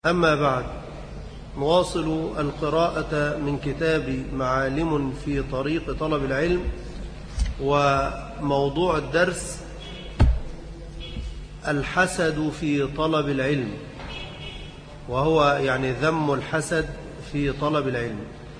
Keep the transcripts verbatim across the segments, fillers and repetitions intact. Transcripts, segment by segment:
أما بعد، نواصل القراءة من كتاب معالم في طريق طلب العلم. وموضوع الدرس الحسد في طلب العلم، وهو يعني ذم الحسد في طلب العلم.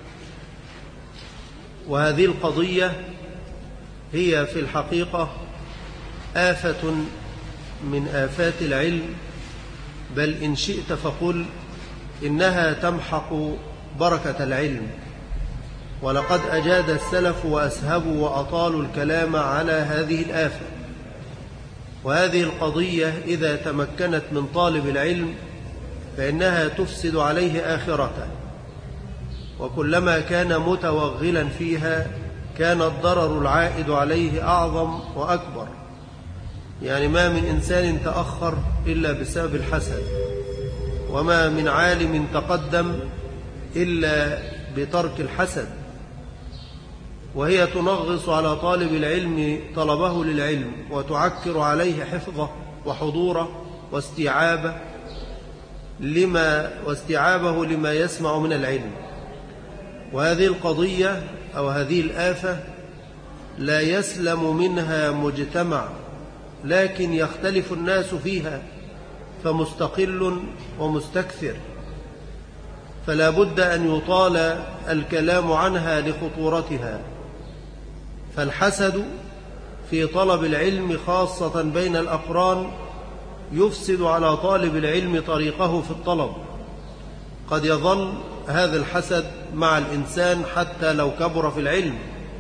وهذه القضية هي في الحقيقة آفة من آفات العلم، بل إن شئت فقل إنها تمحق بركة العلم. ولقد أجاد السلف وأسهبوا وأطالوا الكلام على هذه الآفة. وهذه القضية إذا تمكنت من طالب العلم فإنها تفسد عليه آخرته، وكلما كان متوغلا فيها كان الضرر العائد عليه أعظم وأكبر. يعني ما من إنسان تأخر إلا بسبب الحسد، وما من عالم تقدم إلا بترك الحسد. وهي تنغص على طالب العلم طلبه للعلم، وتعكر عليه حفظه وحضوره واستيعابه لما واستيعابه لما يسمع من العلم. وهذه القضية أو هذه الآفة لا يسلم منها مجتمع، لكن يختلف الناس فيها، فمستقل ومستكثر، فلا بد أن يطال الكلام عنها لخطورتها. فالحسد في طلب العلم خاصة بين الأقران يفسد على طالب العلم طريقه في الطلب. قد يظل هذا الحسد مع الإنسان حتى لو كبر في العلم.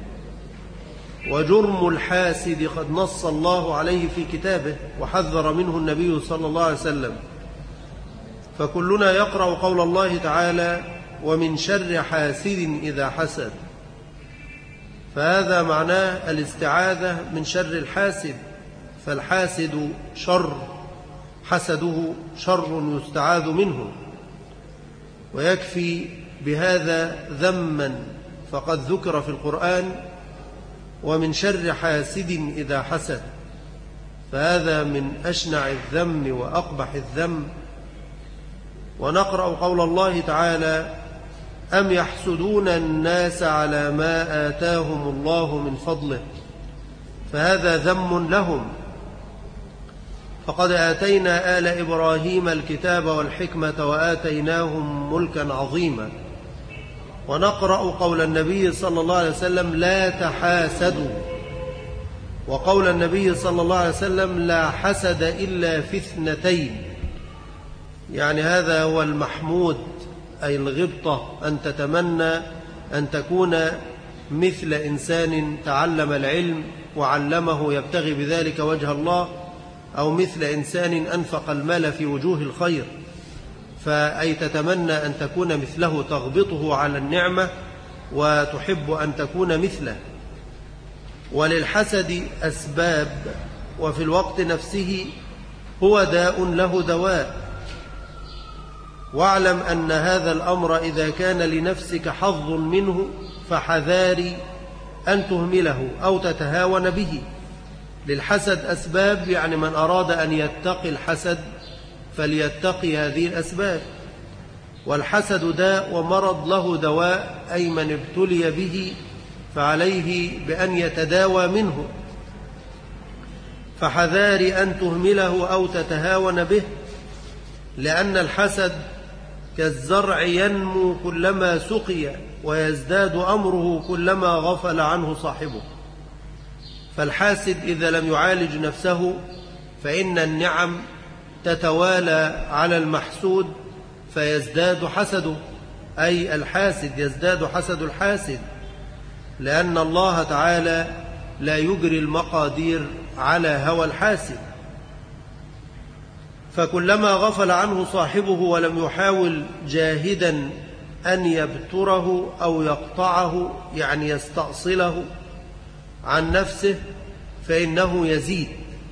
وجرم الحاسد قد نص الله عليه في كتابه، وحذر منه النبي صلى الله عليه وسلم. فكلنا يقرأ قول الله تعالى: ومن شر حاسد إذا حسد. فهذا معناه الاستعاذة من شر الحاسد. فالحاسد شر، حسده شر يستعاذ منه. ويكفي بهذا ذما، فقد ذكر في القرآن: ومن شر حاسد إذا حسد. فهذا من أشنع الذم وأقبح الذم. ونقرأ قول الله تعالى: أم يحسدون الناس على ما آتاهم الله من فضله. فهذا ذم لهم. فقد آتينا آل إبراهيم الكتاب والحكمة وآتيناهم ملكا عظيما. ونقرأ قول النبي صلى الله عليه وسلم: لا تحاسدوا. وقول النبي صلى الله عليه وسلم: لا حسد إلا في اثنتين. يعني هذا هو المحمود، أي الغبطة، أن تتمنى أن تكون مثل إنسان تعلم العلم وعلمه يبتغي بذلك وجه الله، أو مثل إنسان أنفق المال في وجوه الخير. فأي تتمنى أن تكون مثله، تغبطه على النعمة وتحب أن تكون مثله. وللحسد أسباب، وفي الوقت نفسه هو داء له دواء. واعلم أن هذا الأمر إذا كان لنفسك حظ منه فحذاري أن تهمله أو تتهاون به. للحسد أسباب، يعني من أراد أن يتقي الحسد فليتقي هذه الأسباب. والحسد داء ومرض له دواء، أي من ابتلي به فعليه بأن يتداوى منه. فحذاري أن تهمله أو تتهاون به، لأن الحسد كالزرع ينمو كلما سقي، ويزداد أمره كلما غفل عنه صاحبه. فالحاسد إذا لم يعالج نفسه فإن النعم تتوالى على المحسود فيزداد حسده، أي الحاسد يزداد حسد الحاسد، لأن الله تعالى لا يجري المقادير على هوى الحاسد. فكلما غفل عنه صاحبه ولم يحاول جاهدا أن يبتره أو يقطعه، يعني يستأصله عن نفسه، فإنه يزيد.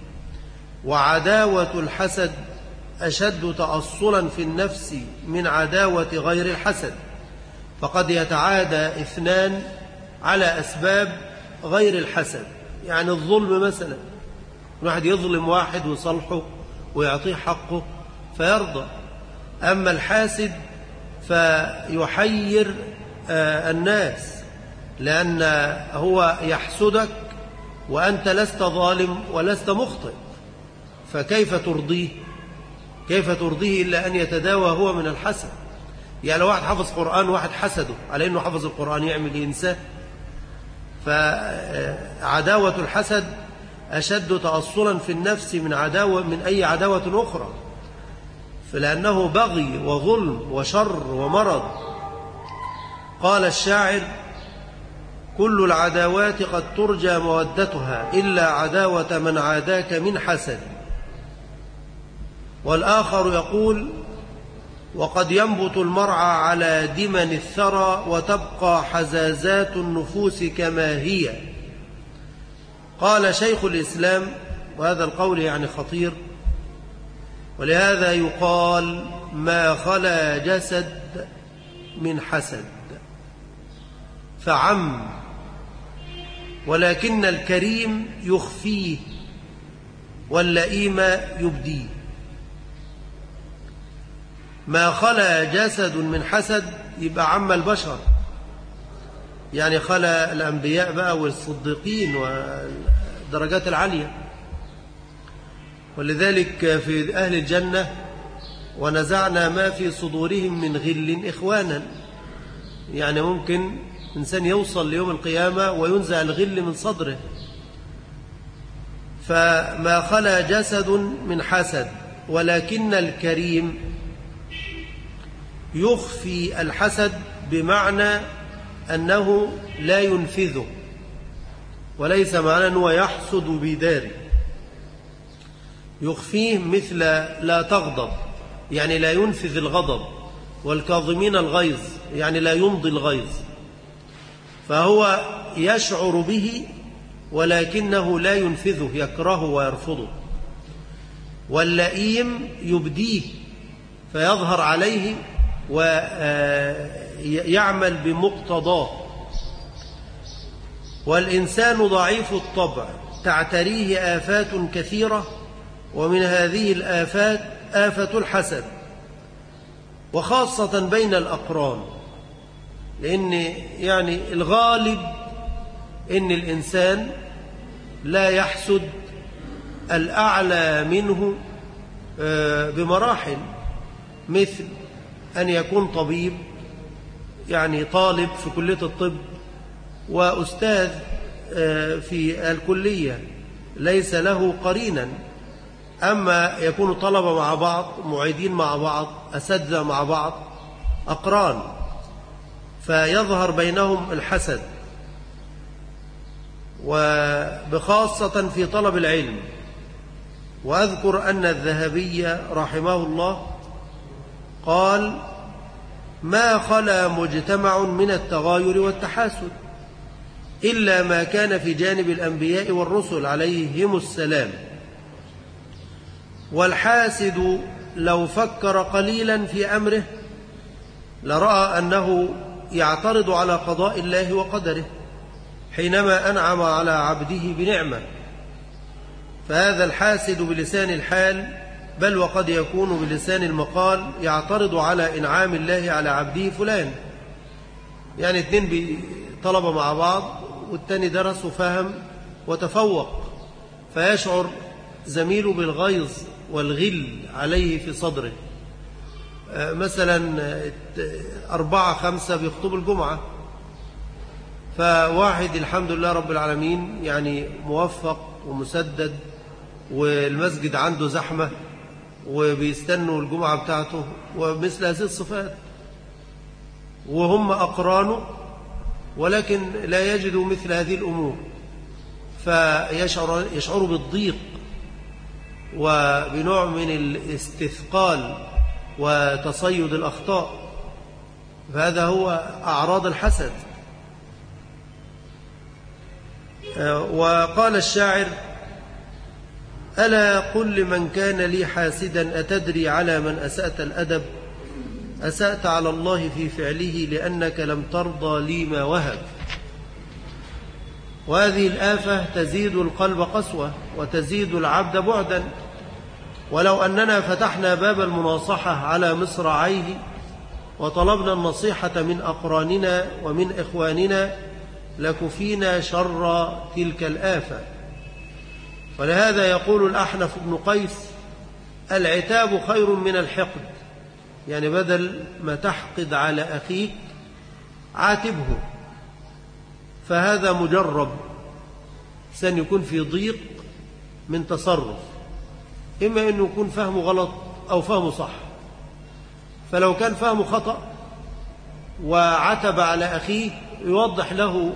وعداوة الحسد أشد تأصلا في النفس من عداوة غير الحسد. فقد يتعادى اثنان على أسباب غير الحسد. يعني الظلم مثلا، واحد يظلم واحد ويصلحه ويعطيه حقه فيرضى، أما الحاسد فيحير الناس، لأن هو يحسدك وأنت لست ظالم ولست مخطئ، فكيف ترضيه؟ كيف ترضيه إلا أن يتداوى هو من الحسد؟ يعني لو واحد حفظ قرآن واحد حسده على أنه حفظ القرآن يعمل إنسان؟ فعداوة الحسد أشد تأصلا في النفس من عداوة من أي عداوة أخرى، فلأنه بغي وظلم وشر ومرض. قال الشاعر: كل العداوات قد ترجى مودتها إلا عداوة من عاداك من حسد. والآخر يقول: وقد ينبت المرعى على دمن الثرى وتبقى حزازات النفوس كما هي. قال شيخ الإسلام، وهذا القول يعني خطير، ولهذا يقال: ما خلا جسد من حسد، فعم، ولكن الكريم يخفيه واللئيم يبديه. ما خلا جسد من حسد يبقى عم البشر، يعني خلا الأنبياء بقى والصديقين والدرجات العالية. ولذلك في أهل الجنة: ونزعنا ما في صدورهم من غل إخوانا، يعني ممكن إنسان يوصل ليوم القيامة وينزع الغل من صدره. فما خلا جسد من حسد، ولكن الكريم يخفي الحسد، بمعنى أنه لا ينفذه، وليس معنى أنه يحسد بداره. يخفيه مثل لا تغضب، يعني لا ينفذ الغضب، والكاظمين الغيظ يعني لا يمضي الغيظ، فهو يشعر به ولكنه لا ينفذه، يكرهه ويرفضه. واللئيم يبديه فيظهر عليه ويعمل بمقتضاه. والإنسان ضعيف الطبع تعتريه آفات كثيرة، ومن هذه الآفات آفة الحسد، وخاصة بين الأقران، لأن يعني الغالب إن الإنسان لا يحسد الأعلى منه بمراحل، مثل أن يكون طبيب، يعني طالب في كلية الطب وأستاذ في الكلية ليس له قرينا، أما يكون طلبة مع بعض، معيدين مع بعض، أساتذة مع بعض، أقران، فيظهر بينهم الحسد، وبخاصة في طلب العلم. وأذكر أن الذهبي رحمه الله قال: ما خلا مجتمع من التغاير والتحاسد إلا ما كان في جانب الأنبياء والرسل عليهم السلام. والحاسد لو فكر قليلا في أمره لرأى أنه يعترض على قضاء الله وقدره حينما أنعم على عبده بنعمة، فهذا الحاسد بلسان الحال، بل وقد يكون بلسان المقال، يعترض على إنعام الله على عبده فلان. يعني اثنين طلبة مع بعض، والتاني درس وفهم وتفوق، فيشعر زميله بالغيظ والغل عليه في صدره. مثلا أربعة خمسة بيخطبوا الجمعة، فواحد الحمد لله رب العالمين يعني موفق ومسدد، والمسجد عنده زحمة وبيستنوا الجمعة بتاعته ومثل هذه الصفات، وهم أقرانه ولكن لا يجدوا مثل هذه الأمور، فيشعر يشعر بالضيق وبنوع من الاستثقال وتصيد الأخطاء، فهذا هو أعراض الحسد. وقال الشاعر: ألا قل لمن كان لي حاسدا أتدري على من أسأت الأدب؟ أسأت على الله في فعله لأنك لم ترضى لي ما وهب. وهذه الآفة تزيد القلب قسوة وتزيد العبد بعدا، ولو أننا فتحنا باب المناصحة على مصراعيه وطلبنا النصيحة من أقراننا ومن إخواننا لكفينا شر تلك الآفة. ولهذا يقول الأحنف بن قيس: العتاب خير من الحقد، يعني بدل ما تحقد على أخيك عاتبه، فهذا مجرب، سن يكون في ضيق من تصرف، إما أنه يكون فهمه غلط أو فهمه صح. فلو كان فهمه خطأ وعتب على أخيه يوضح له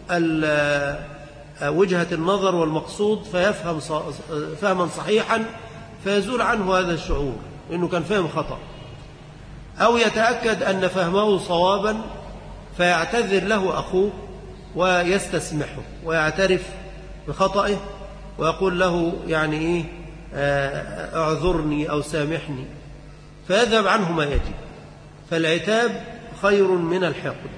وجهة النظر والمقصود فيفهم فهما صحيحا فيزول عنه هذا الشعور إنه كان فهم خطأ، أو يتأكد أن فهمه صوابا فيعتذر له أخوه ويستسمحه ويعترف بخطئه ويقول له يعني إيه اعذرني أو سامحني، فيذهب عنه ما يجب. فالعتاب خير من الحقد.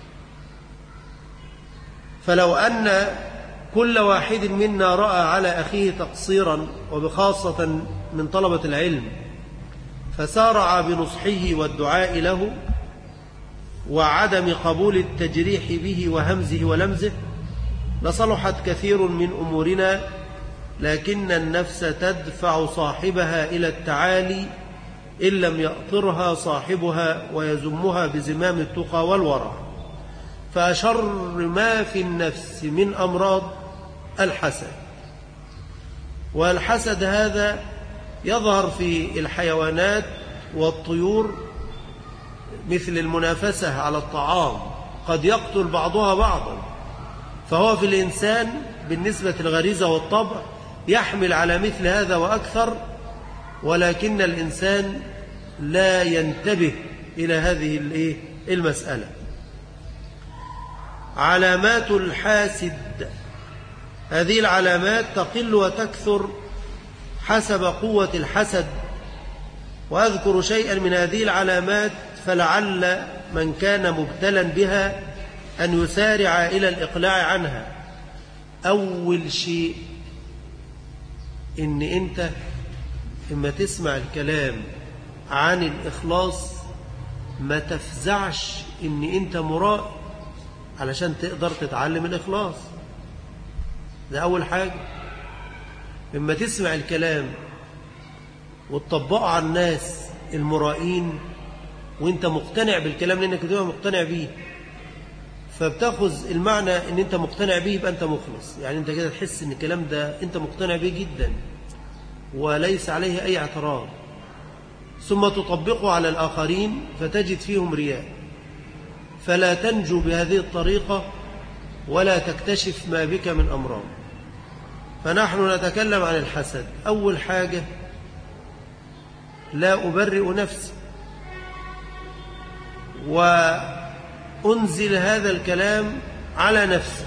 فلو أن كل واحد منا رأى على أخيه تقصيرا، وبخاصة من طلبة العلم، فسارع بنصحه والدعاء له وعدم قبول التجريح به وهمزه ولمزه، لصلحت كثير من أمورنا. لكن النفس تدفع صاحبها إلى التعالي إن لم يأطرها صاحبها ويزمها بزمام التقى والورع. فأشر ما في النفس من أمراض الحسد، والحسد هذا يظهر في الحيوانات والطيور مثل المنافسة على الطعام، قد يقتل بعضها بعضا. فهو في الإنسان بالنسبة للغريزة والطبع يحمل على مثل هذا وأكثر، ولكن الإنسان لا ينتبه إلى هذه المسألة. علامات الحاسد، هذه العلامات تقل وتكثر حسب قوة الحسد. وأذكر شيئا من هذه العلامات فلعل من كان مبتلا بها أن يسارع إلى الإقلاع عنها. أول شيء إن أنت إما تسمع الكلام عن الإخلاص ما تفزعش إن أنت مرائي علشان تقدر تتعلم الإخلاص. ده أول حاجة. إما تسمع الكلام وتطبقه على الناس المرائين وانت مقتنع بالكلام لأنك تبقى مقتنع بيه، فبتاخذ المعنى ان انت مقتنع بيه يبقى انت مخلص. يعني انت كده تحس ان الكلام ده انت مقتنع بيه جدا وليس عليه اي اعتراض، ثم تطبقه على الآخرين فتجد فيهم رياء، فلا تنجو بهذه الطريقة ولا تكتشف ما بك من أمراض. فنحن نتكلم عن الحسد. أول حاجة لا أبرئ نفسي، وأنزل هذا الكلام على نفسي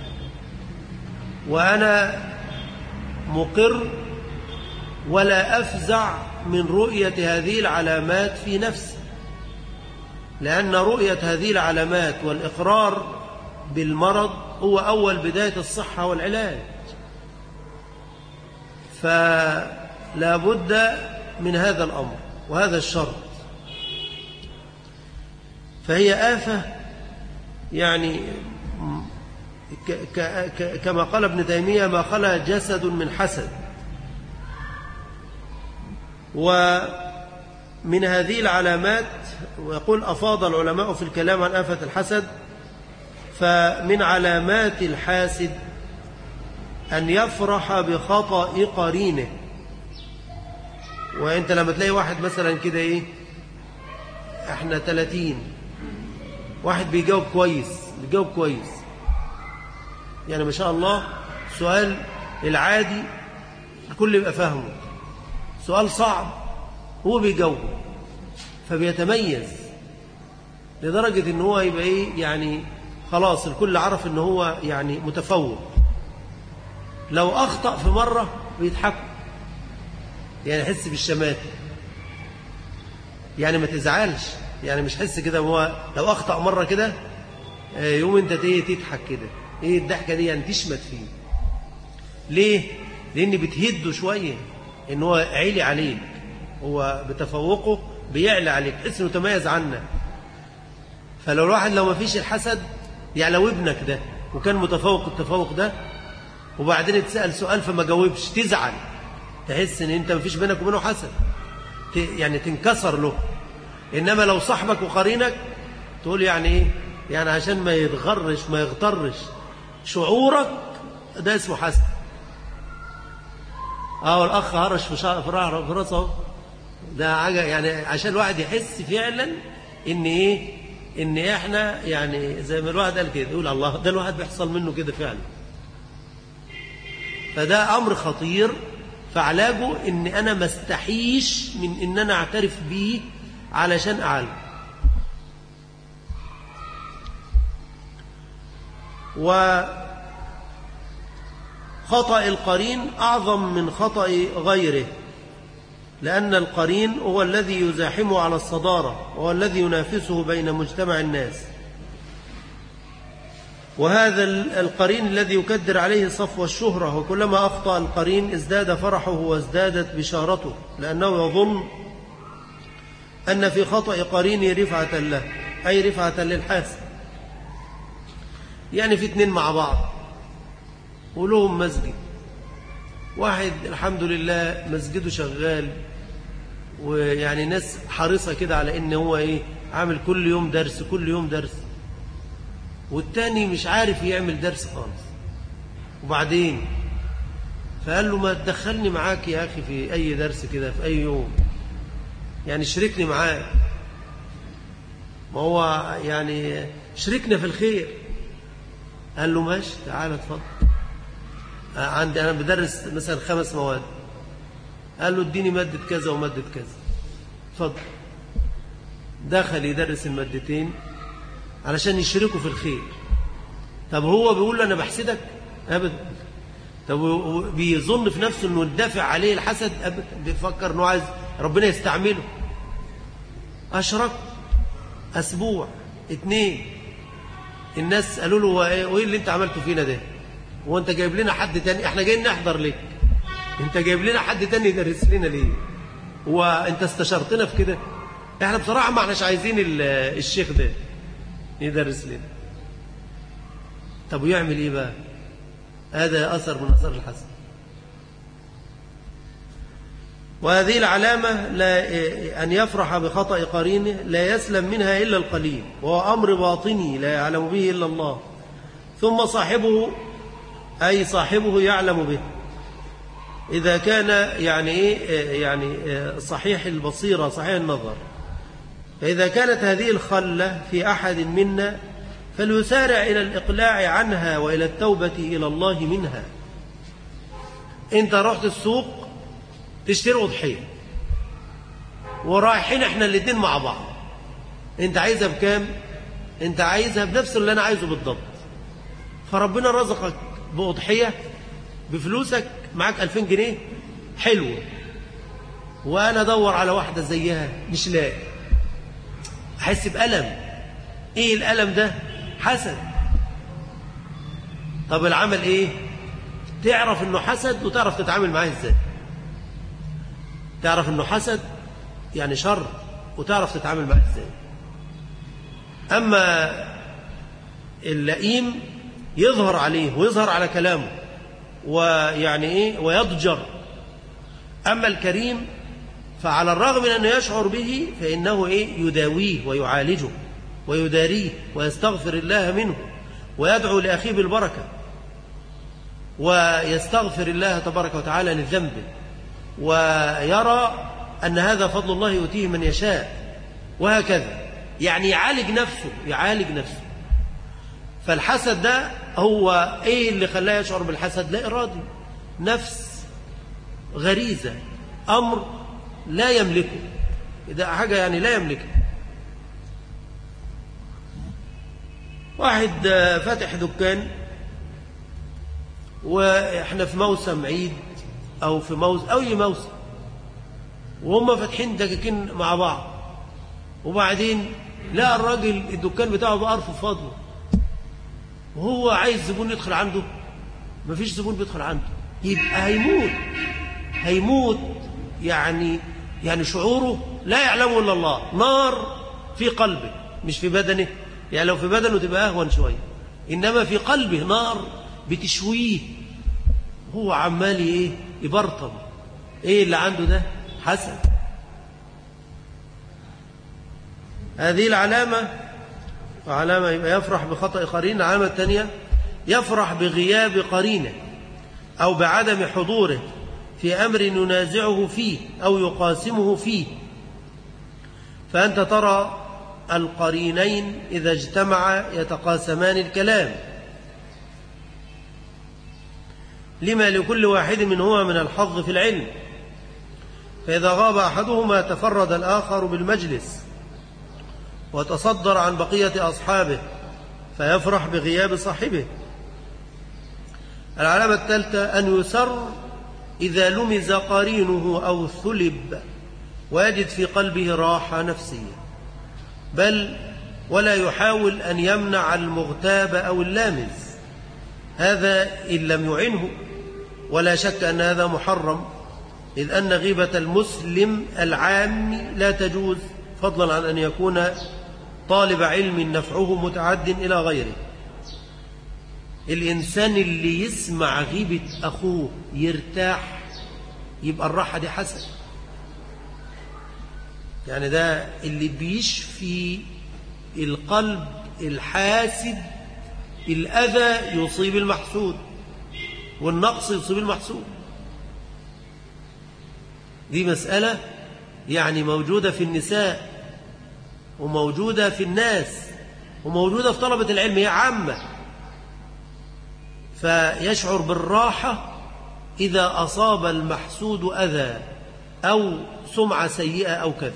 وأنا مقر، ولا أفزع من رؤية هذه العلامات في نفسي، لأن رؤية هذه العلامات والإقرار بالمرض هو أول بداية الصحة والعلاج. فلا بد من هذا الأمر وهذا الشرط. فهي آفة، يعني كما قال ابن تيمية ما خلا جسد من حسد. ومن هذه العلامات، ويقول أفاض العلماء في الكلام عن آفة الحسد، فمن علامات الحاسد أن يفرح بخطأ قرينه. وأنت لما تلاقي واحد مثلا كده إيه، احنا ثلاثين، واحد بيجاوب كويس بيجاوب كويس يعني ما شاء الله، سؤال العادي الكل يبقى فاهمه، سؤال صعب هو بيجاوبه، فبيتميز لدرجة ان هو يبقى ايه، يعني خلاص الكل عرف ان هو يعني متفوق. لو اخطأ في مرة بيضحكوا، يعني حس بالشماتة، يعني ما تزعلش، يعني مش حس كده. هو لو اخطأ مرة كده يوم انت تضحك كده، ايه الضحكة دي، يعني تشمت فيه. ليه؟ لان بتهده شوية، إن هو عيلي عليك، هو بتفوقه بيعلى عليك، تحس إنه تميز عنك. فلو الواحد لو ما فيش الحسد، يعني لو ابنك ده وكان متفوق التفوق ده وبعدين اتسأل سؤال فما جاوبش، تزعل، تحس إن أنت ما فيش بينك وبينه حسد، يعني تنكسر له. إنما لو صاحبك وقرينك تقول يعني إيه؟ يعني عشان ما يتغرش ما يغترش شعورك، ده اسمه حسد. اه الأخ هرش في شعر في راسه، ده حاجة يعني عشان الواحد يحس فعلا إن إيه؟ إن إحنا يعني زي ما الواحد قال كده، يقول الله ده الواحد بيحصل منه كده فعلا. فده أمر خطير، فعلاجه إن أنا ما استحيش من إن أنا أعترف بيه علشان أعالجه. وخطأ القرين أعظم من خطأ غيره، لأن القرين هو الذي يزاحمه على الصدارة، وهو الذي ينافسه بين مجتمع الناس. وهذا القرين الذي يكدر عليه صفو الشهرة، وكلما أخطأ القرين ازداد فرحه وازدادت بشارته، لأنه يظن أن في خطأ قرينه رفعة له، أي رفعة للحاسد. يعني في اتنين مع بعض ولهم مسجد، واحد الحمد لله مسجده شغال، ويعني ناس حريصة كده على إن هو إيه عامل كل يوم درس كل يوم درس، والتاني مش عارف يعمل درس خالص. وبعدين فقال له ما تدخلني معاك يا أخي في أي درس كده في أي يوم، يعني شركني معاك، ما هو يعني شركنا في الخير. قال له ماشي تعالى اتفضل، عندي أنا بدرس مثلا خمس مواد. قال له اديني مادة كذا ومادة كذا، اتفضل. دخل يدرس المادتين علشان يشركوا في الخير. طب هو بيقول له أنا بحسدك؟ أبدا. طب بيظن في نفسه أنه الدافع عليه الحسد؟ أبدا. بيفكر أنه عايز ربنا يستعمله. أشرك أسبوع اتنين، الناس قالوا له وإيه اللي أنت عملته فينا ده؟ هو أنت جايب لنا حد تاني؟ إحنا جايين نحضر لك، أنت جايب لنا حد تاني يدرس لنا ليه؟ هو أنت استشرتنا في كده؟ إحنا بصراحة ما إحناش عايزين الشيخ ده يدرس لنا. طب ويعمل إيه بقى؟ هذا أثر من أثر الحسد. وهذه العلامة لا أن يفرح بخطأ قرينه لا يسلم منها إلا القليل، وهو أمر باطني لا يعلم به إلا الله، ثم صاحبه أي صاحبه يعلم به إذا كان يعني إيه يعني صحيح البصيرة صحيح النظر. فإذا كانت هذه الخلة في أحد منا فليسارع إلى الإقلاع عنها وإلى التوبة إلى الله منها. أنت رحت السوق تشتري أضحية ورايحين إحنا الاثنين مع بعض، أنت عايزها بكام؟ أنت عايزها بنفس اللي أنا عايزه بالضبط. فربنا رزقك بأضحية بفلوسك، معاك ألفين جنيه حلوة، وأنا أدور على واحدة زيها مش لاقي، أحس بألم. إيه الألم ده؟ حسد. طب العمل إيه؟ تعرف إنه حسد وتعرف تتعامل معاه إزاي. تعرف إنه حسد يعني شر وتعرف تتعامل معاه إزاي. أما اللئيم يظهر عليه ويظهر على كلامه ويعني إيه ويضجر. أما الكريم فعلى الرغم من أنه يشعر به فإنه إيه يداويه ويعالجه ويداريه ويستغفر الله منه ويدعو لأخيه بالبركة ويستغفر الله تبارك وتعالى للذنب، ويرى أن هذا فضل الله يؤتيه من يشاء، وهكذا. يعني يعالج نفسه يعالج نفسه. فالحسد ده هو إيه اللي خلاه يشعر بالحسد؟ لا إرادي، نفس، غريزة، أمر لا يملكه، ده حاجة يعني لا يملكه. واحد فاتح دكان وإحنا في موسم عيد أو في موسم أو أي موسم، وهم فاتحين دكاكين مع بعض، وبعدين لا الراجل الدكان بتاعه بأرفف فاضي وهو عايز زبون يدخل عنده، مفيش زبون بيدخل عنده، يبقى هيموت هيموت يعني يعني شعوره لا يعلمه إلا الله، نار في قلبه مش في بدنه. يعني لو في بدنه تبقى أهون شوية، إنما في قلبه نار بتشويه، هو عمال إيه يبرطم. إيه اللي عنده ده؟ حسد. هذه العلامة علامة يبقى يفرح بخطأ قرين. العلامة الثانية يفرح بغياب قرينه أو بعدم حضوره في أمر ينازعه فيه أو يقاسمه فيه. فأنت ترى القرينين إذا اجتمعا يتقاسمان الكلام، لما لكل واحد منهما من الحظ في العلم، فإذا غاب أحدهما تفرد الآخر بالمجلس وتصدر عن بقية أصحابه فيفرح بغياب صاحبه. العلامة الثالثة أن يسر إذا لمز قرينه أو ثلب ويجد في قلبه راحة نفسية، بل ولا يحاول أن يمنع المغتاب أو اللامز، هذا إن لم يعنه، ولا شك أن هذا محرم، إذ أن غيبة المسلم العام لا تجوز، فضلا عن أن يكون طالب علم نفعه متعد إلى غيره. الإنسان اللي يسمع غيبة أخوه يرتاح، يبقى الراحة دي حسن. يعني ده اللي بيشفي القلب الحاسد. الأذى يصيب المحسود والنقص يصيب المحسود. دي مسألة يعني موجودة في النساء وموجودة في الناس وموجودة في طلبة العلم، هي عامة. فيشعر بالراحة إذا أصاب المحسود أذى أو سمعة سيئة أو كذا.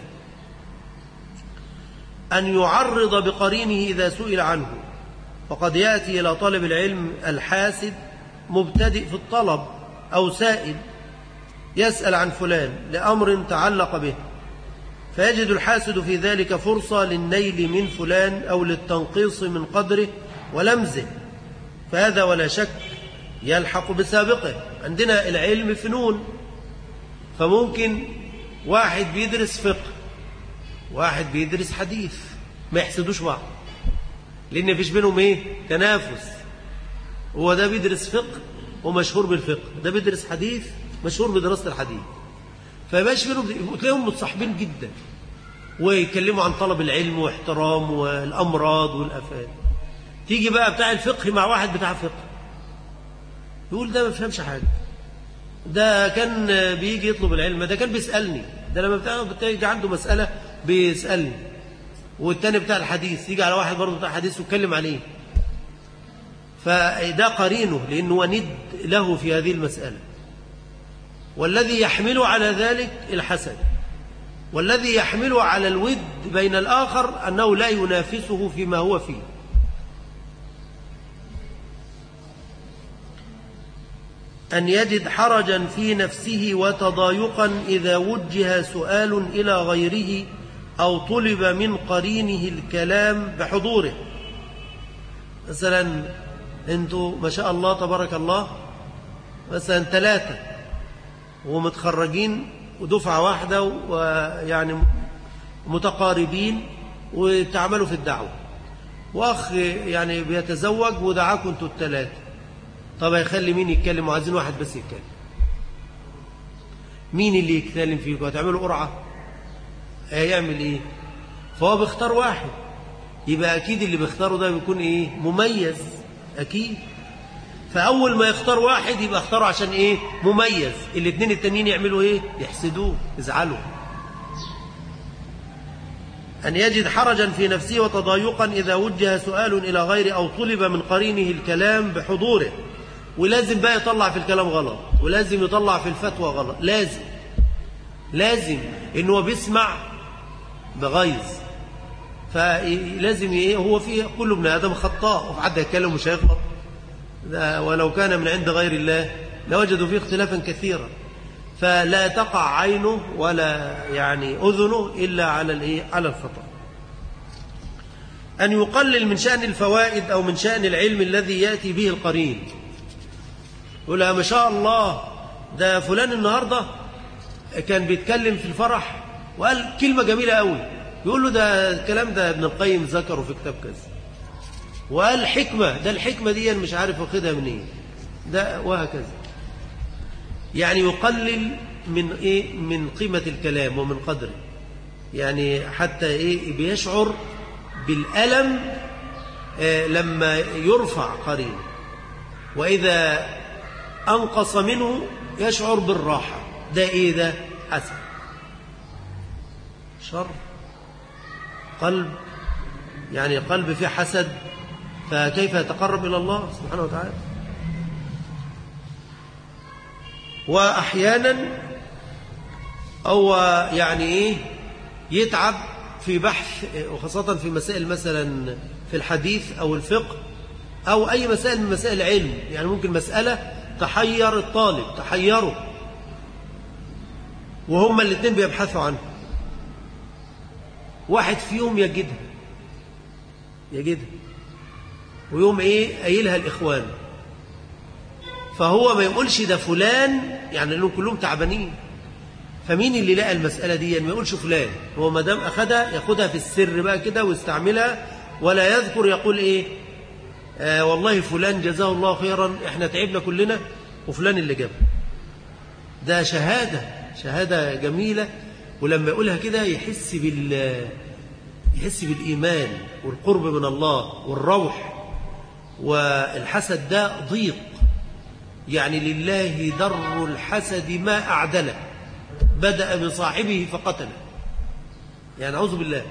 أن يعرض بقرينه إذا سئل عنه، وقد يأتي إلى طالب العلم الحاسد مبتدئ في الطلب أو سائل يسأل عن فلان لأمر تعلق به، فيجد الحاسد في ذلك فرصة للنيل من فلان أو للتنقيص من قدره ولمزه، فهذا ولا شك يلحق بسابقه. عندنا العلم فنون، فممكن واحد بيدرس فقه واحد بيدرس حديث ما يحسدوش بعض، لأن فيش بينهم إيه؟ تنافس. هو ده بيدرس فقه ومشهور بالفقه، ده بيدرس حديث مشهور بدراسة الحديث، فيبقاش بينهم، تلاقيهم متصاحبين جدا ويتكلموا عن طلب العلم واحترام والأمراض والآفات. تيجي بقى بتاع الفقه مع واحد بتاع فقه يقول ده ما فهمش حاجة، ده كان بيجي يطلب العلم، ده كان بيسألني، ده لما بتيجي عنده مسألة بيسألني. والتاني بتاع الحديث يجي على واحد برضه بتاع حديث ويتكلم عليه، فده قرينه لأنه ند له في هذه المسألة. والذي يحمله على ذلك الحسد، والذي يحمله على الود بين الآخر أنه لا ينافسه فيما هو فيه. أن يجد حرجا في نفسه وتضايقا إذا وجه سؤال إلى غيره أو طلب من قرينه الكلام بحضوره. مثلا أنتوا ما شاء الله تبارك الله مثلا ثلاثة ومتخرجين ودفعة واحدة ويعني متقاربين وتعملوا في الدعوة، وأخ يعني بيتزوج ودعاكم أنتوا الثلاثة، طب هيخلي مين يتكلم؟ وعايزين واحد بس يتكلم، مين اللي يتكلم فيكم؟ هتعملوا قرعة؟ هيعمل ايه؟ فهو بيختار واحد، يبقى اكيد اللي بيختاره ده بيكون ايه؟ مميز اكيد. فاول ما يختار واحد يبقى اختاره عشان ايه؟ مميز. الاثنين التانيين يعملوا ايه؟ يحسدوه، يزعلوا. أن يجد حرجا في نفسه وتضايقا إذا وجه سؤال إلى غيره أو طلب من قرينه الكلام بحضوره. ولازم بقى يطلع في الكلام غلط، ولازم يطلع في الفتوى غلط، لازم لازم إنه بيسمع بغيظ، فلازم إيه؟ هو فيه كل ابن آدم خطاء، وحد يتكلم مش هيغلط، ولو كان من عند غير الله لوجدوا فيه اختلافا كثيرا. فلا تقع عينه ولا يعني أذنه إلا على الإيه؟ على الخطأ. أن يقلل من شأن الفوائد أو من شأن العلم الذي يأتي به القرين. يقول ما شاء الله ده فلان النهاردة كان بيتكلم في الفرح وقال كلمة جميلة قوي، يقول له ده الكلام ده ابن القيم ذكره في كتاب كذا، وقال حكمة، ده الحكمة دي مش عارف واخدها منين، ده وهكذا. يعني يقلل من إيه؟ من قيمة الكلام ومن قدره، يعني حتى إيه بيشعر بالألم آه لما يرفع قرينه، وإذا أنقص منه يشعر بالراحة. ده إيه ده؟ حسن. شر قلب، يعني قلب فيه حسد، فكيف يتقرب إلى الله سبحانه وتعالى؟ وأحيانا أو يعني إيه يتعب في بحث، وخاصة في مسائل مثلا في الحديث أو الفقه أو أي مسائل من مسائل العلم. يعني ممكن مسألة تحير الطالب، تحيره، وهما الاثنين بيبحثوا عنها، واحد فيهم يجدها يجدها ويوم إيه قايلها الإخوان، فهو ما يقولش ده فلان، يعني لأنهم كلهم تعبانين، فمين اللي لقى المسألة دي؟ يعني ما يقولش فلان، هو ما دام أخدها ياخدها في السر بقى كده ويستعملها، ولا يذكر يقول إيه آه والله فلان جزاه الله خيرا، إحنا تعبنا كلنا وفلان اللي جاب. ده شهادة شهادة جميلة، ولما يقولها كده يحس بال يحس بالإيمان والقرب من الله والروح. والحسد ده ضيق، يعني لله در الحسد ما أعدله، بدأ بصاحبه فقتله، يعني أعوذ بالله.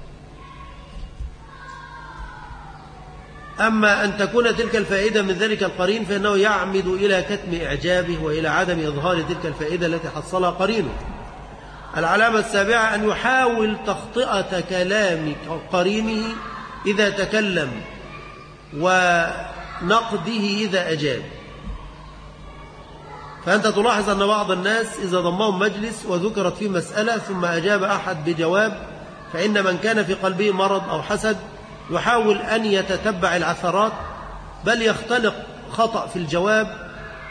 أما أن تكون تلك الفائدة من ذلك القرين فإنه يعمد إلى كتم إعجابه وإلى عدم إظهار تلك الفائدة التي حصلها قرينه. العلامة السابعة أن يحاول تخطئة كلام قرينه إذا تكلم ونقده إذا أجاب. فأنت تلاحظ أن بعض الناس إذا ضمهم مجلس وذكرت فيه مسألة ثم أجاب أحد بجواب، فإن من كان في قلبه مرض أو حسد يحاول أن يتتبع العثرات، بل يختلق خطأ في الجواب،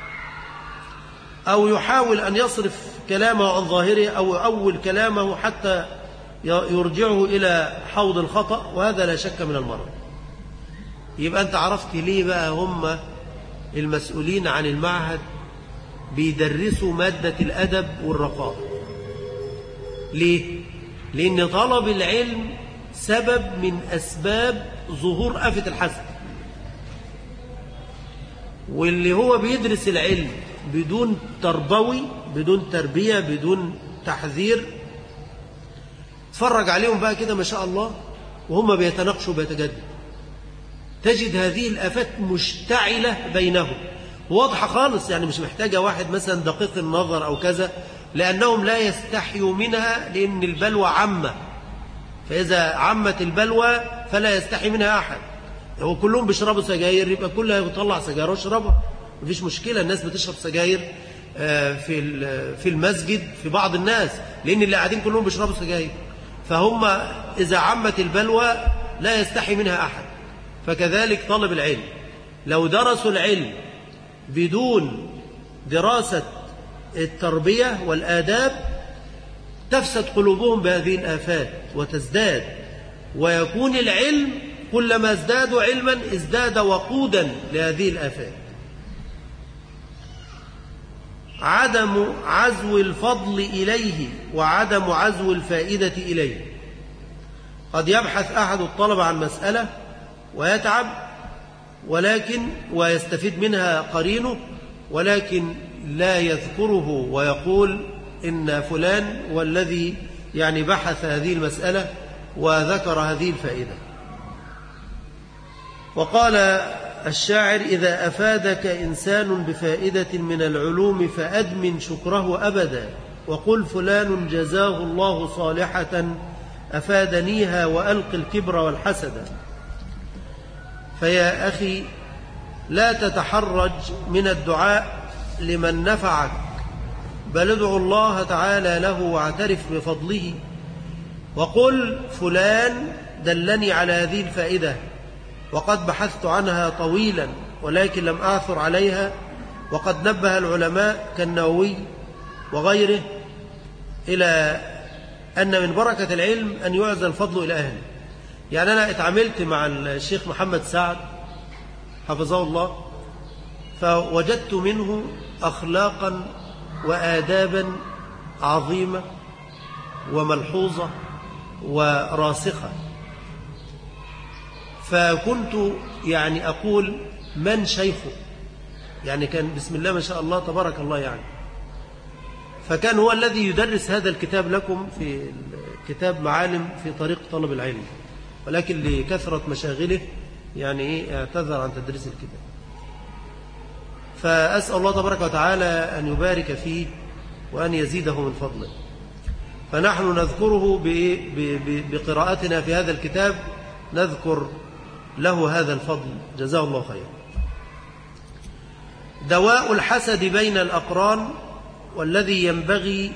أو يحاول أن يصرف كلامه عن ظاهره أو يؤول كلامه حتى يرجعه إلى حوض الخطأ، وهذا لا شك من المرض. يبقى أنت عرفت ليه بقى هم المسؤولين عن المعهد بيدرسوا مادة الأدب والرقائق؟ ليه؟ لأن طلب العلم سبب من أسباب ظهور آفة الحسد، واللي هو بيدرس العلم بدون تربوي، بدون تربية، بدون تحذير، تفرج عليهم بقى كده ما شاء الله وهم بيتناقشوا بيتجدد، تجد هذه الآفات مشتعلة بينهم واضحة خالص، يعني مش محتاجة واحد مثلا دقيق النظر أو كذا، لأنهم لا يستحيوا منها، لأن البلوى عامة، فإذا عمت البلوى فلا يستحي منها أحد. هو كلهم بيشربوا سجاير، يبقى كلها يطلع سجاير ويشربها، مفيش مشكلة. الناس بتشرب سجاير في في المسجد في بعض الناس، لأن اللي قاعدين كلهم بيشربوا سجاير، فهم إذا عمت البلوى لا يستحي منها أحد. فكذلك طالب العلم لو درسوا العلم بدون دراسة التربية والآداب تفسد قلوبهم بهذه الآفات وتزداد، ويكون العلم كلما ازدادوا علما ازداد وقودا لهذه الآفات. عدم عزو الفضل إليه وعدم عزو الفائدة إليه. قد يبحث أحد الطلبة عن مسألة ويتعب ولكن ويستفيد منها قرينه، ولكن لا يذكره ويقول إن فلان والذي يعني بحث هذه المسألة وذكر هذه الفائدة. وقال الشاعر: إذا أفادك إنسان بفائدة من العلوم فأدمن شكره أبدا، وقل فلان جزاه الله صالحة أفادنيها وألق الكبر والحسد. فيا أخي لا تتحرج من الدعاء لمن نفعك، بل ادعو الله تعالى له واعترف بفضله، وقل فلان دلني على هذه الفائدة وقد بحثت عنها طويلا ولكن لم أعثر عليها، وقد نبه العلماء كالنووي وغيره إلى أن من بركة العلم أن يعزى الفضل إلى أهله. يعني أنا اتعاملت مع الشيخ محمد سعد حفظه الله، فوجدت منه أخلاقا وآدابا عظيمة وملحوظة وراسخة، فكنت يعني أقول من شيخه؟ يعني كان بسم الله ما شاء الله تبارك الله يعني. فكان هو الذي يدرس هذا الكتاب لكم في كتاب معالم في طريق طلب العلم، ولكن لكثرة مشاغله يعني إيه اعتذر عن تدريس الكتاب. فأسأل الله تبارك وتعالى أن يبارك فيه وأن يزيده من فضله. فنحن نذكره بقراءتنا في هذا الكتاب، نذكر له هذا الفضل جزاه الله خيرا. دواء الحسد بين الأقران، والذي ينبغي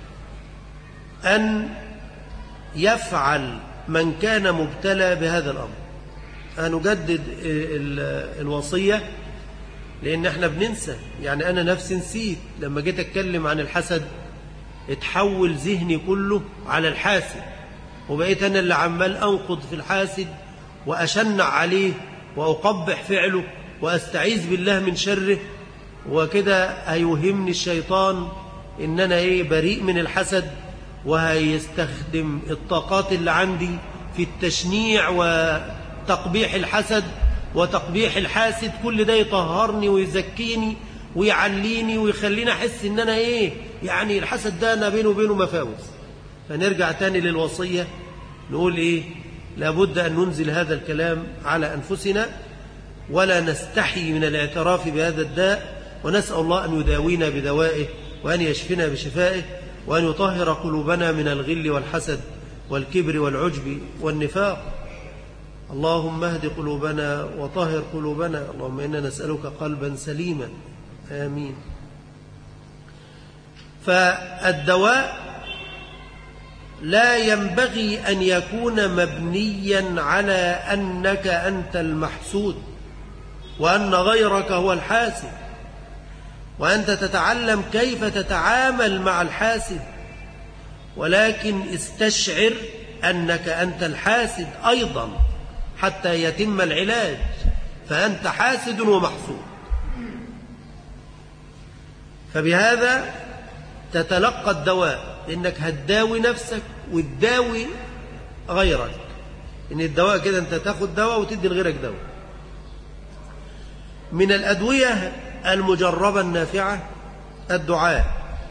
أن يفعل من كان مبتلى بهذا الأمر. هنجدد الوصية لأن احنا بننسى. يعني أنا نفسي نسيت لما جيت أتكلم عن الحسد، اتحول ذهني كله على الحاسد، وبقيت أنا اللي عمال أنقض في الحاسد وأشنع عليه وأقبح فعله وأستعيذ بالله من شره، وكده هيوهمني الشيطان إن أنا إيه بريء من الحسد، وهيستخدم الطاقات اللي عندي في التشنيع وتقبيح الحسد وتقبيح الحاسد. كل ده يطهرني ويزكيني ويعليني ويخليني أحس إن أنا إيه يعني الحسد ده أنا بينه وبينه مفاوز. فنرجع تاني للوصية نقول إيه؟ لابد أن ننزل هذا الكلام على أنفسنا، ولا نستحي من الاعتراف بهذا الداء، ونسأل الله أن يداوينا بدوائه، وأن يشفنا بشفائه، وأن يطهر قلوبنا من الغل والحسد والكبر والعجب والنفاق. اللهم اهد قلوبنا وطهر قلوبنا، اللهم إنا نسألك قلبا سليما، آمين. فالدواء لا ينبغي أن يكون مبنيا على أنك أنت المحسود وأن غيرك هو الحاسد، وأنت تتعلم كيف تتعامل مع الحاسد، ولكن استشعر أنك أنت الحاسد أيضا حتى يتم العلاج، فأنت حاسد ومحسود. فبهذا تتلقى الدواء، إنك هتداوي نفسك وتداوي غيرك. إن الدواء كده أنت تاخد دواء وتدي لغيرك دواء. من الأدوية المجربة النافعة الدعاء.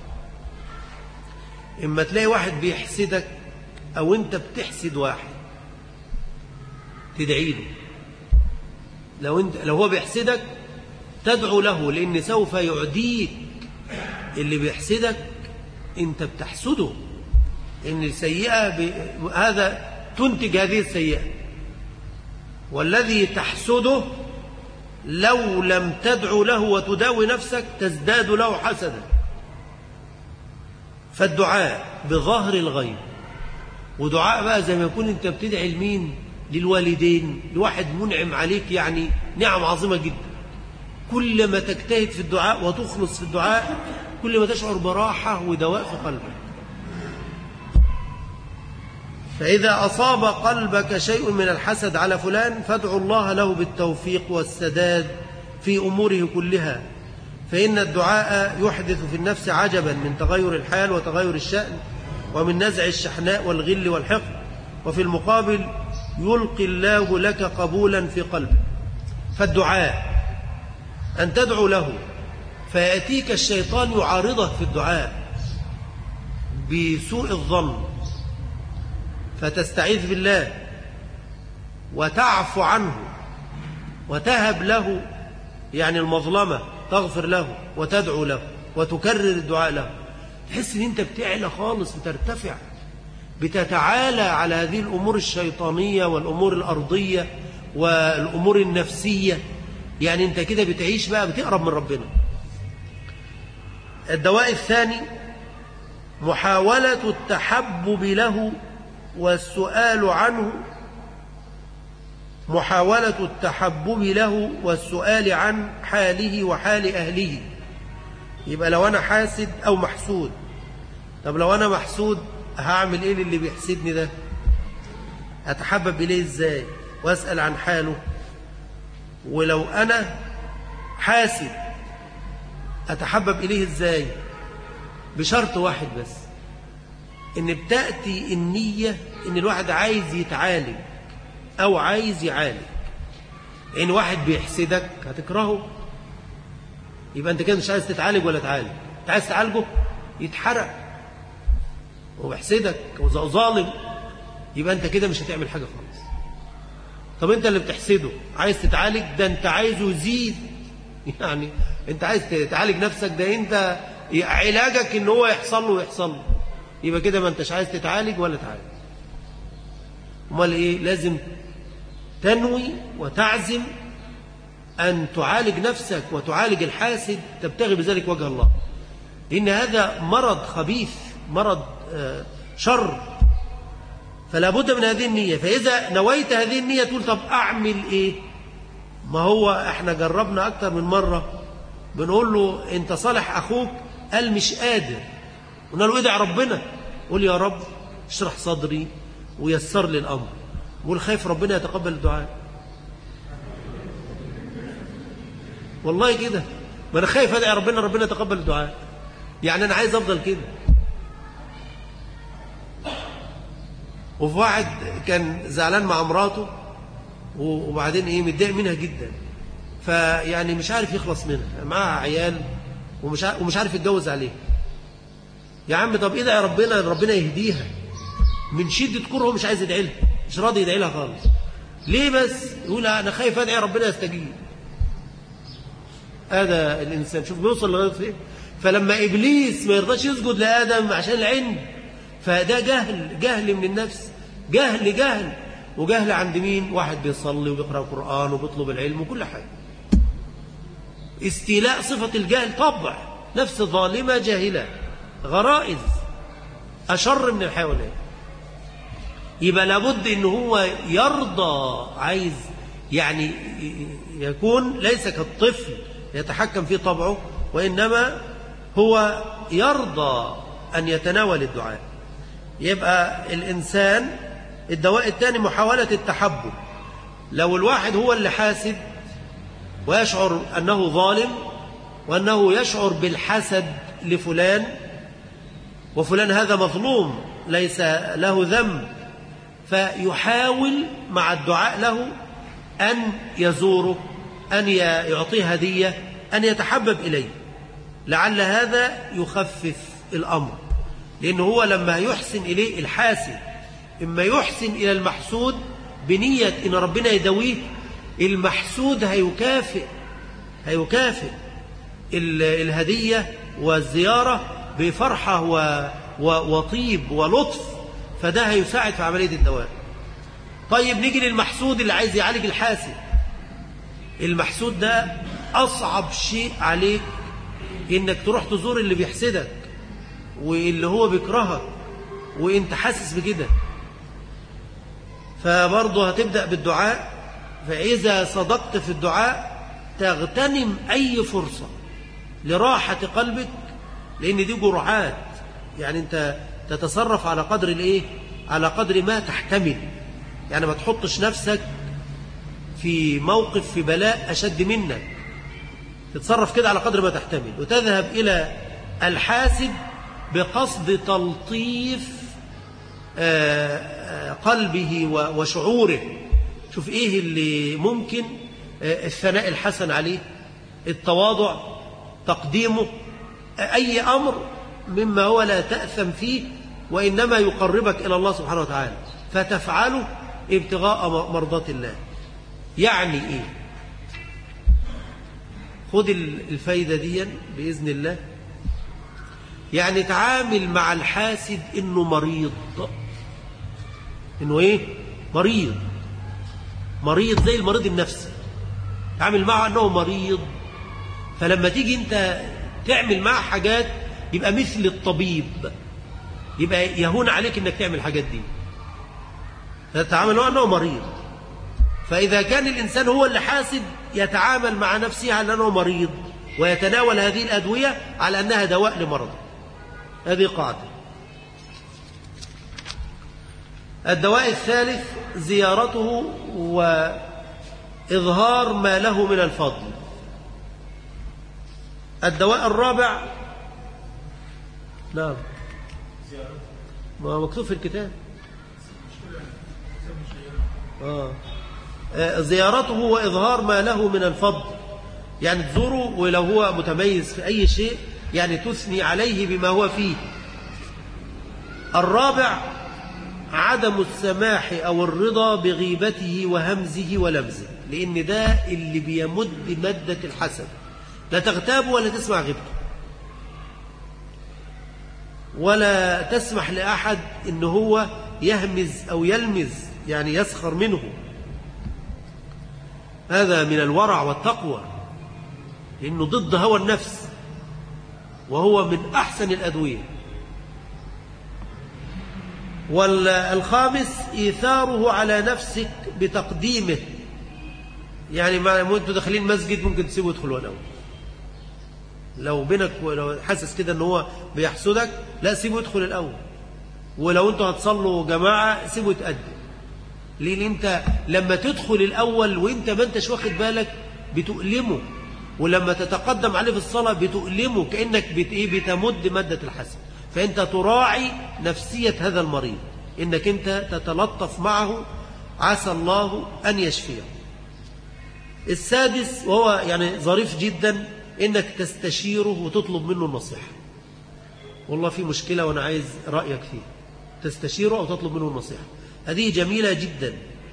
إما تلاقي واحد بيحسدك أو أنت بتحسد واحد، تدعي له. لو, انت لو هو بيحسدك تدعو له، لأن سوف يعديك. اللي بيحسدك أنت بتحسده، إن السيئة ب... هذا تنتج هذه السيئة، والذي تحسده لو لم تدعو له وتداوي نفسك تزداد له حسدا. فالدعاء بظهر الغيب، ودعاء بقى زي ما يكون أنت بتدعي لمين؟ للوالدين، لواحد منعم عليك، يعني نعم عظيمة جدا. كل ما تجتهد في الدعاء وتخلص في الدعاء كل ما تشعر براحة ودواء في قلبك. فإذا أصاب قلبك شيء من الحسد على فلان فادعوا الله له بالتوفيق والسداد في أموره كلها، فإن الدعاء يحدث في النفس عجبا من تغير الحال وتغير الشأن، ومن نزع الشحناء والغل والحقد، وفي المقابل يلقي الله لك قبولا في قلبك. فالدعاء أن تدعو له فيأتيك الشيطان يعارضك في الدعاء بسوء الظن، فتستعيذ بالله وتعفو عنه وتهب له يعني المظلمة، تغفر له وتدعو له وتكرر الدعاء له. تحس ان انت بتعلى خالص، بترتفع، بتتعالى على هذه الأمور الشيطانية والأمور الأرضية والأمور النفسية. يعني انت كده بتعيش بقى، بتقرب من ربنا. الدواء الثاني محاولة التحبب له والسؤال عنه، محاولة التحبب له والسؤال عن حاله وحال أهله. يبقى لو أنا حاسد أو محسود، طب لو أنا محسود هعمل إيه للي بيحسدني ده؟ أتحبب إليه إزاي وأسأل عن حاله؟ ولو أنا حاسد أتحبب إليه إزاي؟ بشرط واحد بس، إن بتأتي النية إن الواحد عايز يتعالج أو عايز يعالج. إن واحد بيحسدك هتكرهه، يبقى أنت كده مش عايز تتعالج ولا تعالج. أنت عايز تعالجه يتحرق وبيحسدك وظالم، يبقى أنت كده مش هتعمل حاجة خالص. طب أنت اللي بتحسده عايز تتعالج، ده أنت عايزه يزيد، يعني أنت عايز تعالج نفسك، ده أنت علاجك إن هو يحصل له ويحصل له، يبقى كده ما أنتش عايز تتعالج ولا تعالج. امال إيه؟ لازم تنوي وتعزم أن تعالج نفسك وتعالج الحاسد، تبتغي بذلك وجه الله، لأن هذا مرض خبيث، مرض شر، فلا بد من هذه النية. فإذا نويت هذه النية تقول طب أعمل إيه؟ ما هو إحنا جربنا أكتر من مرة بنقول له أنت صالح أخوك، قال مش قادر، قلنا له ادعي ربنا، قول يا رب اشرح صدري ويسر لي الأمر، قول خايف ربنا يتقبل الدعاء. والله كده، ما أنا خايف أدعي ربنا ربنا يتقبل الدعاء، يعني أنا عايز أفضل كده. وفي واحد كان زعلان مع مراته وبعدين ايه متضايق منها جدا، فيعني مش عارف يخلص منها، معاها عيال ومش عارف ومش عارف يتجوز عليه. يا عم طب ادعي ربنا ربنا يهديها، من شدة كرهه مش عايز يدعي لها، مش راضي يدعي لها خالص. ليه بس؟ يقول انا خايف ادعي ربنا يستجيب. هذا الانسان شوف بيوصل لغايه فين. فلما ابليس ما يرضاش يسجد لادم عشان العند، فده جهل، جهل من النفس، جهل جهل وجهل عند مين؟ واحد بيصلي وبيقرأ القرآن وبيطلب العلم وكل حاجة. استيلاء صفة الجهل طبع، نفس ظالمة جاهلة، غرائز أشر من الحيوانات. يبقى لابد إن هو يرضى، عايز يعني يكون ليس كالطفل يتحكم في طبعه، وإنما هو يرضى أن يتناول الدعاء. يبقى الإنسان الدواء الثاني محاولة التحبب. لو الواحد هو اللي حاسد ويشعر أنه ظالم وأنه يشعر بالحسد لفلان، وفلان هذا مظلوم ليس له ذنب، فيحاول مع الدعاء له أن يزوره، أن يعطيه هدية، أن يتحبب إليه، لعل هذا يخفف الأمر. لأنه هو لما يحسن إليه الحاسد، إما يحسن إلى المحسود بنية إن ربنا يدويه، المحسود هيكافئ هيكافئ الهدية والزيارة بفرحة وطيب ولطف، فده هيساعد في عملية الدواء. طيب نيجي للمحسود اللي عايز يعالج الحاسد. المحسود ده أصعب شيء عليك إنك تروح تزور اللي بيحسدك واللي هو بيكرهك وإنت حاسس بكده. فبرضه هتبدأ بالدعاء، فإذا صدقت في الدعاء تغتنم أي فرصة لراحة قلبك، لأن دي جرعات، يعني أنت تتصرف على قدر الإيه؟ على قدر ما تحتمل، يعني ما تحطش نفسك في موقف في بلاء أشد منك، تتصرف كده على قدر ما تحتمل، وتذهب إلى الحاسد بقصد تلطيف قلبه وشعوره. شوف إيه اللي ممكن، الثناء الحسن عليه، التواضع، تقديمه، أي أمر مما هو لا تأثم فيه وإنما يقربك إلى الله سبحانه وتعالى، فتفعله ابتغاء مرضات الله. يعني إيه؟ خذ الفايدة دي بإذن الله. يعني تعامل مع الحاسد إنه مريض، إنه إيه؟ مريض، مريض زي المريض النفسي، تعامل معه أنه مريض. فلما تيجي أنت تعمل معه حاجات يبقى مثل الطبيب، يبقى يهون عليك أنك تعمل الحاجات دي، تتعامل معه أنه مريض. فإذا كان الإنسان هو اللي حاسد يتعامل مع نفسه على أنه مريض، ويتناول هذه الأدوية على أنها دواء لمرضه. هذه قاعدة. الدواء الثالث زيارته وإظهار ما له من الفضل. الدواء الرابع نعم ما مكتوب في الكتاب آه. زيارته وإظهار ما له من الفضل، يعني تزوره ولو هو متميز في أي شيء يعني تثني عليه بما هو فيه. الرابع عدم السماح أو الرضا بغيبته وهمزه ولمزه، لأن ده اللي بيمد مدة الحسد، لا تغتاب ولا تسمع غيبته ولا تسمح لأحد إن هو يهمز أو يلمز يعني يسخر منه. هذا من الورع والتقوى، لأنه ضد هوى النفس وهو من أحسن الأدوية. والخامس إيثاره على نفسك بتقديمه، يعني ما أنتوا داخلين مسجد ممكن تسيبه يدخل ولو لو بينك ولو حاسس كده ان هو بيحسدك لا سيبه يدخل الأول، ولو أنتوا هتصلوا جماعة سيبه يتقدم، لأن أنت لما تدخل الأول وأنت ما أنتش واخد بالك بتؤلمه، ولما تتقدم عليه في الصلاة بتؤلمه كأنك بتمد مادة الحسد. فأنت تراعي نفسية هذا المريض، إنك أنت تتلطف معه عسى الله أن يشفيه. السادس وهو يعني ظريف جدا، إنك تستشيره وتطلب منه النصيحة. والله في مشكلة وأنا عايز رأيك فيه، تستشيره أو تطلب منه النصيحة، هذه جميلة جدا.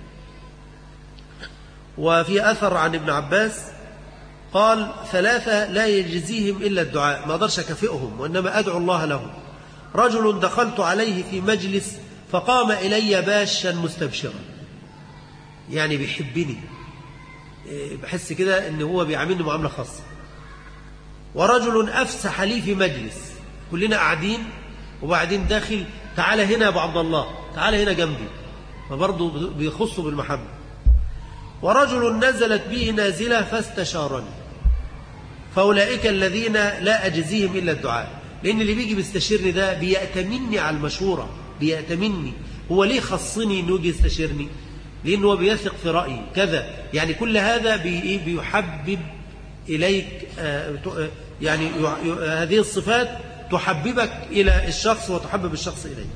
وفي أثر عن ابن عباس قال ثلاثة لا يجزيهم إلا الدعاء، ما أقدرش أكافئهم وإنما أدعو الله لهم. رجل دخلت عليه في مجلس فقام إلي باشا مستبشرا، يعني بيحبني، بحس كده إن هو بيعاملني معاملة خاصة. ورجل أفسح لي في مجلس، كلنا قاعدين وبعدين داخل تعالى هنا يا أبو عبد الله، تعالى هنا جنبي، فبرضه بيخصه بالمحبة. ورجل نزلت به نازلة فاستشارني، فأولئك الذين لا أجزيهم إلا الدعاء، لأن اللي بيجي بيستشيرني ده بيأتمني على المشورة، بيأتمني. هو ليه خصني إنه يجي يستشيرني؟ لأنه هو بيثق في رأيي كذا، يعني كل هذا بيحبب إليك، يعني هذه الصفات تحببك إلى الشخص وتحبب الشخص إليك.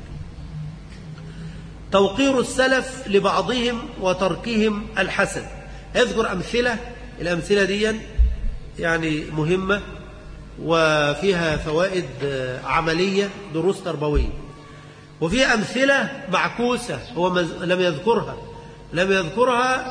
توقير السلف لبعضهم وتركهم الحسد. اذكر أمثلة، الأمثلة دي يعني مهمة وفيها فوائد عملية، دروس تربوية. وفي أمثلة معكوسة هو لم يذكرها لم يذكرها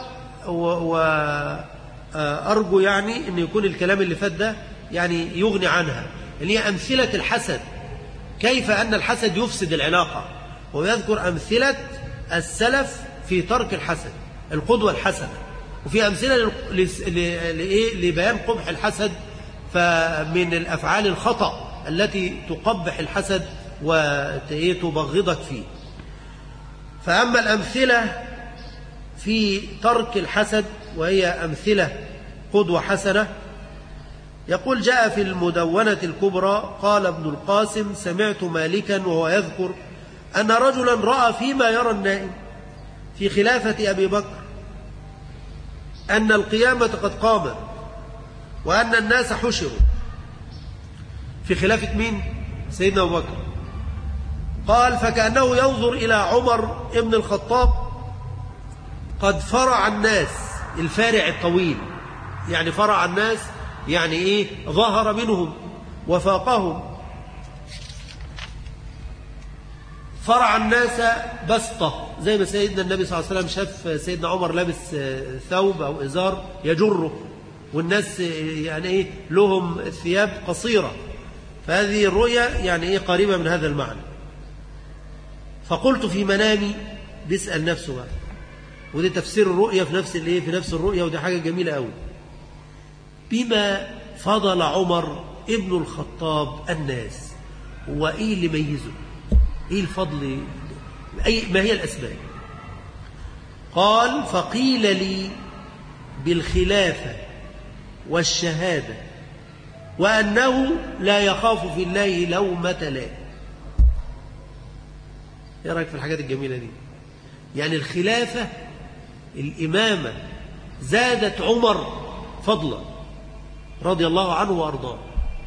وأرجو يعني أن يكون الكلام اللي فات ده يعني يغني عنها، اللي هي أمثلة الحسد، كيف أن الحسد يفسد العلاقة. ويذكر أمثلة السلف في ترك الحسد، القدوة الحسنة. وفي أمثلة لبيان قبح الحسد، فمن الأفعال الخطأ التي تقبح الحسد وتبغضك فيه. فأما الأمثلة في ترك الحسد وهي أمثلة قدوة حسنة، يقول جاء في المدونة الكبرى قال ابن القاسم سمعت مالكا وهو يذكر أن رجلا رأى فيما يرى النائم في خلافة أبي بكر أن القيامة قد قامت وأن الناس حشروا. في خلافة مين؟ سيدنا أبو بكر. قال فكأنه ينظر إلى عمر ابن الخطاب قد فرع الناس، الفارع الطويل، يعني فرع الناس يعني إيه؟ ظهر منهم وفاقهم. فرع الناس بسطة، زي ما سيدنا النبي صلى الله عليه وسلم شاف سيدنا عمر لابس ثوب أو إزار يجره، والناس يعني إيه لهم ثياب قصيرة، فهذه الرؤية يعني إيه قريبة من هذا المعنى. فقلت في منامي، بيسأل نفسه بقى، ودي تفسير الرؤية في نفس الإيه في نفس الرؤية، ودي حاجة جميلة قوي. بما فضل عمر ابن الخطاب الناس، وإيه اللي ميزه؟ إيه الفضل؟ أي ما هي الأسباب؟ قال فقيل لي بالخلافة والشهادة وأنه لا يخاف في الله لومة لائم. ايه رأيك في الحاجات الجميلة دي؟ يعني الخلافة الإمامة زادت عمر فضلا رضي الله عنه وأرضاه.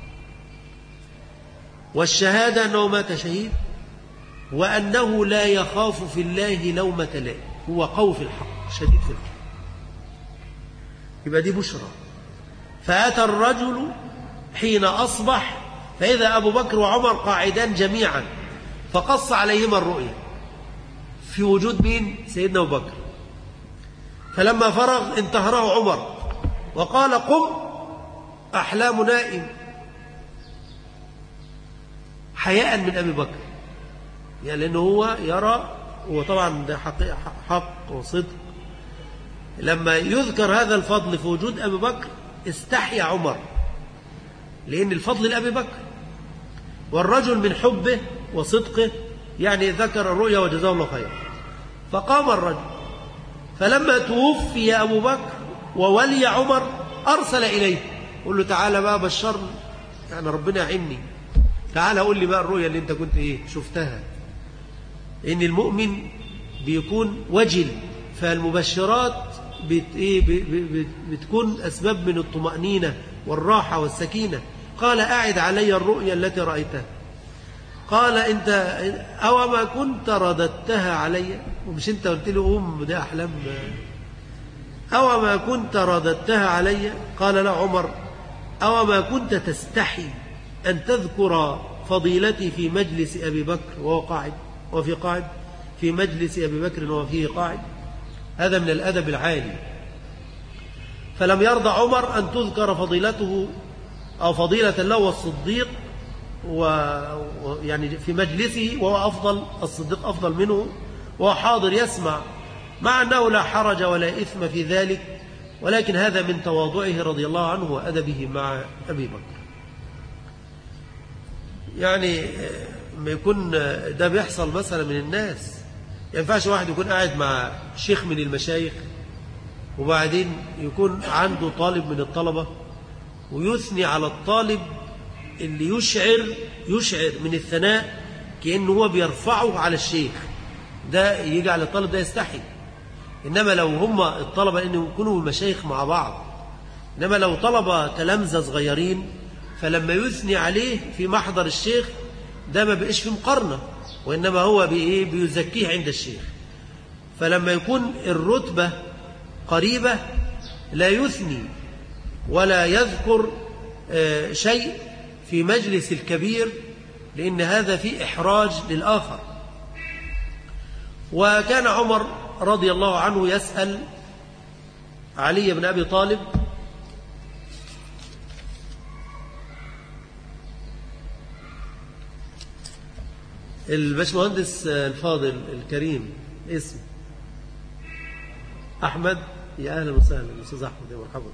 والشهادة أنه مات شهيد، وأنه لا يخاف في الله لومة لائم، هو قوي في الحق شديد في الحق. يبقى دي بشرى. فأتى الرجل حين أصبح فإذا أبو بكر وعمر قاعدان جميعا، فقص عليهما الرؤيا في وجود مين؟ سيدنا أبو بكر. فلما فرغ انتهره عمر وقال قم أحلام نائم، حياء من أبي بكر، يعني لأنه هو يرى، وطبعا ده حق, حق وصدق. لما يذكر هذا الفضل في وجود أبي بكر استحيا عمر، لأن الفضل لأبي بكر، والرجل من حبه وصدقه يعني ذكر الرؤيا وجزاه الله خيرا. فقام الرجل، فلما توفي أبو بكر وولي عمر أرسل إليه قل له تعالى بقى بشرني، يعني ربنا يعيني، تعالى قول لي بقى الرؤيا اللي انت كنت ايه شفتها. ان المؤمن بيكون وجل، فالمبشرات بت ايه بتكون اسباب من الطمأنينة والراحة والسكينة. قال أعد علي الرؤيا التي رأيتها. قال انت او ما كنت رددتها علي، ومش انت قلت له قوم ده احلام، او ما كنت رددتها علي. قال لا عمر او ما كنت تستحي أن تذكر فضيلتي في مجلس أبي بكر وهو قاعد، وفي قاعد في مجلس أبي بكر وفيه قاعد. هذا من الأدب العالي. فلم يرضى عمر أن تذكر فضيلته أو فضيلة له والصديق، ويعني في مجلسه وهو أفضل، الصديق أفضل منه وهو حاضر يسمع، مع أنه لا حرج ولا إثم في ذلك، ولكن هذا من تواضعه رضي الله عنه وأدبه مع أبي بكر. يعني ما يكون ده بيحصل مثلا من الناس، ما ينفعش واحد يكون قاعد مع شيخ من المشايخ وبعدين يكون عنده طالب من الطلبة ويثني على الطالب اللي يشعر يشعر من الثناء كأنه هو بيرفعه على الشيخ، ده يجعل الطالب ده يستحي. إنما لو هم الطلبة إنه يكونوا مشايخ مع بعض، إنما لو طلبة تلامذة صغيرين فلما يثني عليه في محضر الشيخ ده ما بقاش في مقارنة، وإنما هو بإيه بيزكيه عند الشيخ. فلما يكون الرتبة قريبة لا يثني ولا يذكر شيء في مجلس الكبير، لأن هذا فيه إحراج للآخر. وكان عمر رضي الله عنه يسأل علي بن أبي طالب الباشمهندس الفاضل الكريم اسم أحمد، يا أهلا وسهلا أستاذ أحمد، يا مرحبا.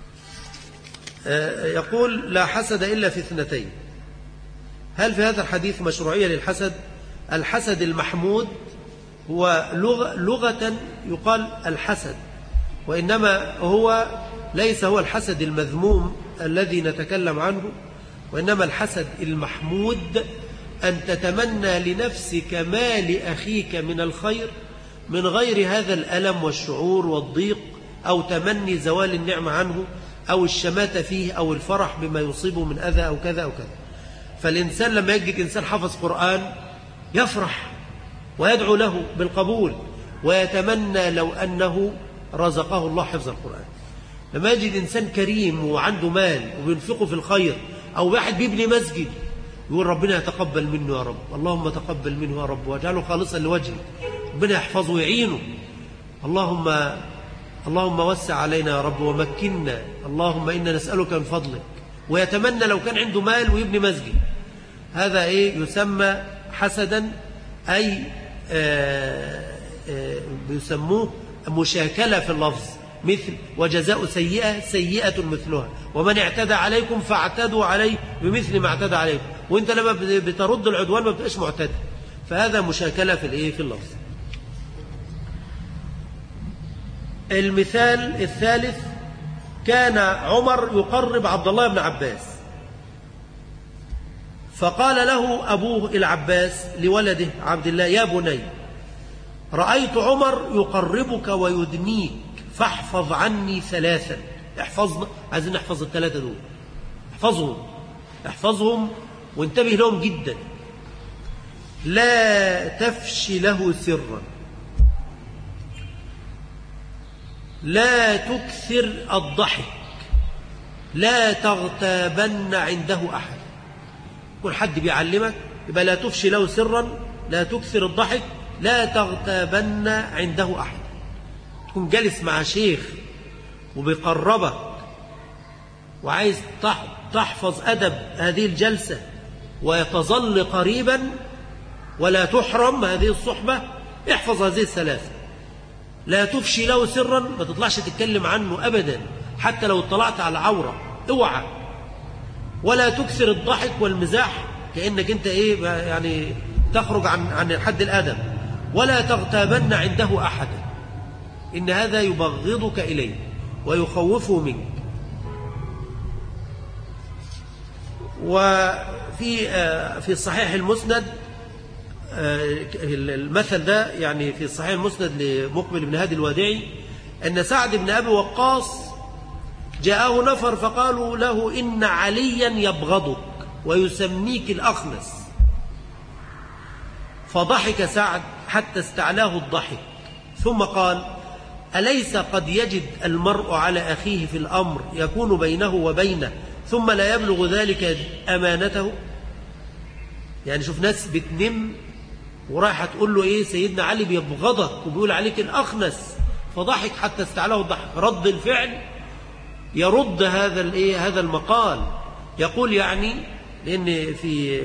يقول لا حسد إلا في اثنتين. هل في هذا الحديث مشروعية للحسد؟ الحسد المحمود هو لغة, لغة يقال الحسد، وإنما هو ليس هو الحسد المذموم الذي نتكلم عنه، وإنما الحسد المحمود أن تتمنى لنفسك ما لأخيك من الخير من غير هذا الألم والشعور والضيق، أو تمني زوال النعمة عنه، أو الشماتة فيه، أو الفرح بما يصيبه من أذى أو كذا أو كذا. فالإنسان لما يجد إنسان حفظ قرآن يفرح ويدعو له بالقبول، ويتمنى لو أنه رزقه الله حفظ القرآن. لما يجد إنسان كريم وعنده مال وبينفقه في الخير، أو واحد بيبني مسجد يقول ربنا يتقبل منه يا رب، اللهم تقبل منه يا رب واجعله خالصا لوجهك، ربنا يحفظه ويعينه، اللهم اللهم وسع علينا يا رب ومكننا، اللهم إنا نسألك من فضلك. ويتمنى لو كان عنده مال ويبني مسجد. هذا إيه يسمى حسدا، أي آآ آآ بيسموه مشاكلة في اللفظ، مثل وجزاء سيئة سيئة مثلها، ومن اعتدى عليكم فاعتدوا عليه بمثل ما اعتدى عليكم. وانت لما بترد العدوان ما بتبقاش معتدى، فهذا مشاكلة في الايه في اللفظ. المثال الثالث، كان عمر يقرب عبد الله بن عباس، فقال له أبوه العباس لولده عبد الله يا بني رأيت عمر يقربك ويدنيك فاحفظ عني ثلاثا. احفظنا، عايزين نحفظ الثلاثة دول، احفظهم احفظهم وانتبه لهم جدا. لا تفشي له سرا، لا تكثر الضحك، لا تغتابن عنده أحد. كل حد بيعلمك يبقى لا تفشي له سرا، لا تكثر الضحك، لا تغتابن عنده أحد. تكون جالس مع شيخ وبيقربك وعايز تحفظ أدب هذه الجلسة ويتظل قريبا ولا تحرم هذه الصحبة، احفظ هذه الثلاثة. لا تفشي له سرا، ما تطلعش تتكلم عنه أبدا حتى لو اطلعت على عورة، اوعى. ولا تكثر الضحك والمزاح كأنك انت ايه يعني تخرج عن عن حد الأدب. ولا تغتابن عنده أحدا، إن هذا يبغضك إليه ويخوفه منك. وفي في الصحيح المسند المثل ده، يعني في الصحيح المسند لمقبل بن هادي الوادعي، أن سعد بن أبي وقاص جاءه نفر فقالوا له إن عليا يبغضك ويسميك الأخنس. فضحك سعد حتى استعلاه الضحك، ثم قال: أليس قد يجد المرء على أخيه في الأمر يكون بينه وبينه ثم لا يبلغ ذلك أمانته؟ يعني شوف ناس بتنم ورايحة تقول له إيه سيدنا علي بيبغضك وبيقول عليك الأخنس، فضحك حتى استعلاه الضحك. رد الفعل يرد هذا الإيه هذا المقال، يقول يعني لأن في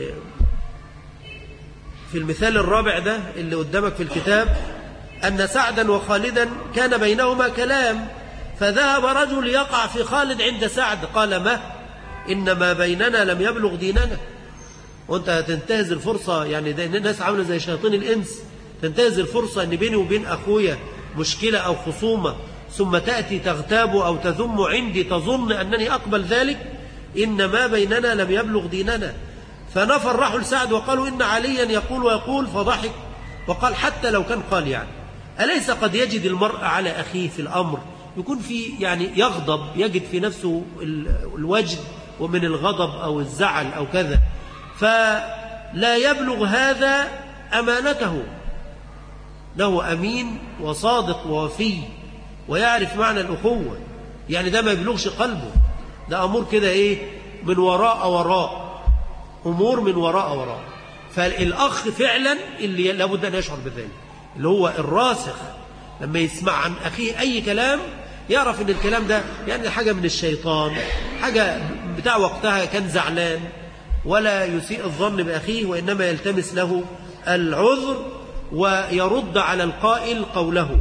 في المثال الرابع ده اللي قدامك في الكتاب أن سعدا وخالدا كان بينهما كلام، فذهب رجل يقع في خالد عند سعد قال: ما إن ما بيننا لم يبلغ ديننا. وانت هتنتهز الفرصة، يعني ده الناس عاملة زي شياطين الإنس، تنتهز الفرصة أن بيني وبين أخويا مشكلة أو خصومة ثم تأتي تغتاب أو تذم عندي تظن أنني أقبل ذلك. إن ما بيننا لم يبلغ ديننا. فنفر راحوا لسعد وقالوا إن عليا يقول ويقول، فضحك وقال: حتى لو كان قال يعني أليس قد يجد المرء على أخيه في الأمر يكون في يعني يغضب، يجد في نفسه الوجد ومن الغضب أو الزعل أو كذا، فلا يبلغ هذا أمانته. له أمين وصادق ووفي ويعرف معنى الأخوة، يعني ده ما يبلغش قلبه، ده أمور كده إيه من وراء وراء، أمور من وراء وراء. فالأخ فعلا اللي لابد أن يشعر بذلك، اللي هو الراسخ، لما يسمع عن أخيه أي كلام يعرف أن الكلام ده يعني حاجة من الشيطان، حاجة بتاع وقتها كان زعلان، ولا يسيء الظن بأخيه وإنما يلتمس له العذر ويرد على القائل قوله.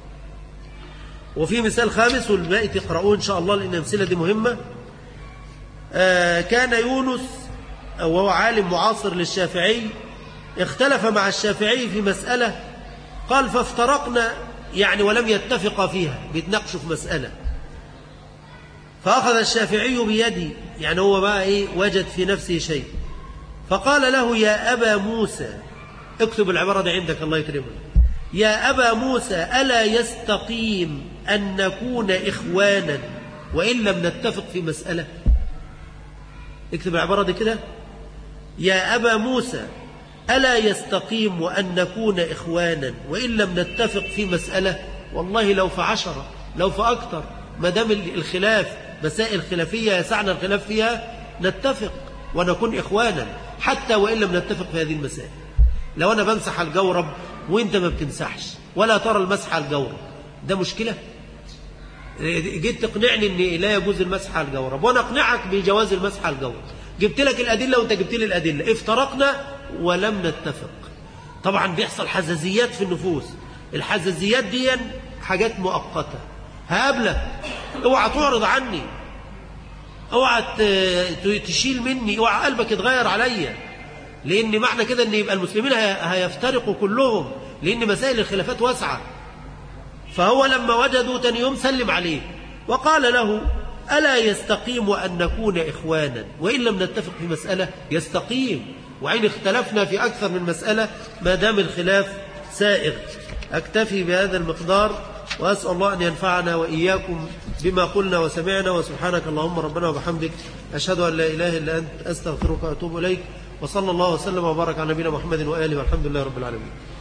وفي مثال خامس والباقي تقرؤوه إن شاء الله لأن الأمثلة دي مهمة. آه كان يونس وهو عالم معاصر للشافعي اختلف مع الشافعي في مسألة، قال فافترقنا يعني ولم يتفق فيها، بيتناقشوا في مسألة، فأخذ الشافعي بيدي، يعني هو بقى إيه وجد في نفسه شيء، فقال له: يا أبا موسى، اكتب العبارة دي عندك الله يكرمك، يا أبا موسى ألا يستقيم أن نكون إخوانا وإن لم نتفق في مسألة؟ اكتب العبارة دي كده، يا أبا موسى ألا يستقيم أن نكون إخوانا وإن لم نتفق في مسألة؟ والله لو في عشرة لو في أكتر، ما دام الخلاف مسائل خلافية يسعنا الخلاف فيها نتفق ونكون إخوانا حتى وإن لم نتفق في هذه المسائل. لو أنا بمسح الجورب وإنت ما بتمسحش ولا ترى المسح على الجورب، ده مشكلة؟ جيت تقنعني أن لا يجوز المسح على الجورب وأنا أقنعك بجواز المسح على الجورب، جبت لك الأدلة وأنت جبت لي الأدلة، افترقنا ولم نتفق. طبعا بيحصل حزازيات في النفوس، الحزازيات دي حاجات مؤقتة، هقابلك اوعى تعرض عني، اوعى تشيل مني، اوعى قلبك يتغير عليا، لأن معنى كده أن يبقى المسلمين هيفترقوا كلهم، لأن مسائل الخلافات واسعة. فهو لما وجدوا تاني يوم سلم عليه وقال له: ألا يستقيم أن نكون إخوانا وإن لم نتفق في مسألة؟ يستقيم، وعين اختلفنا في أكثر من مسألة ما دام الخلاف سائغ. أكتفي بهذا المقدار، وأسأل الله أن ينفعنا وإياكم بما قلنا وسمعنا. وسبحانك اللهم ربنا وبحمدك، أشهد أن لا إله إلا أنت، أستغفرك وأتوب إليك. وصلى الله وسلم وبارك على نبينا محمد وآله، والحمد لله رب العالمين.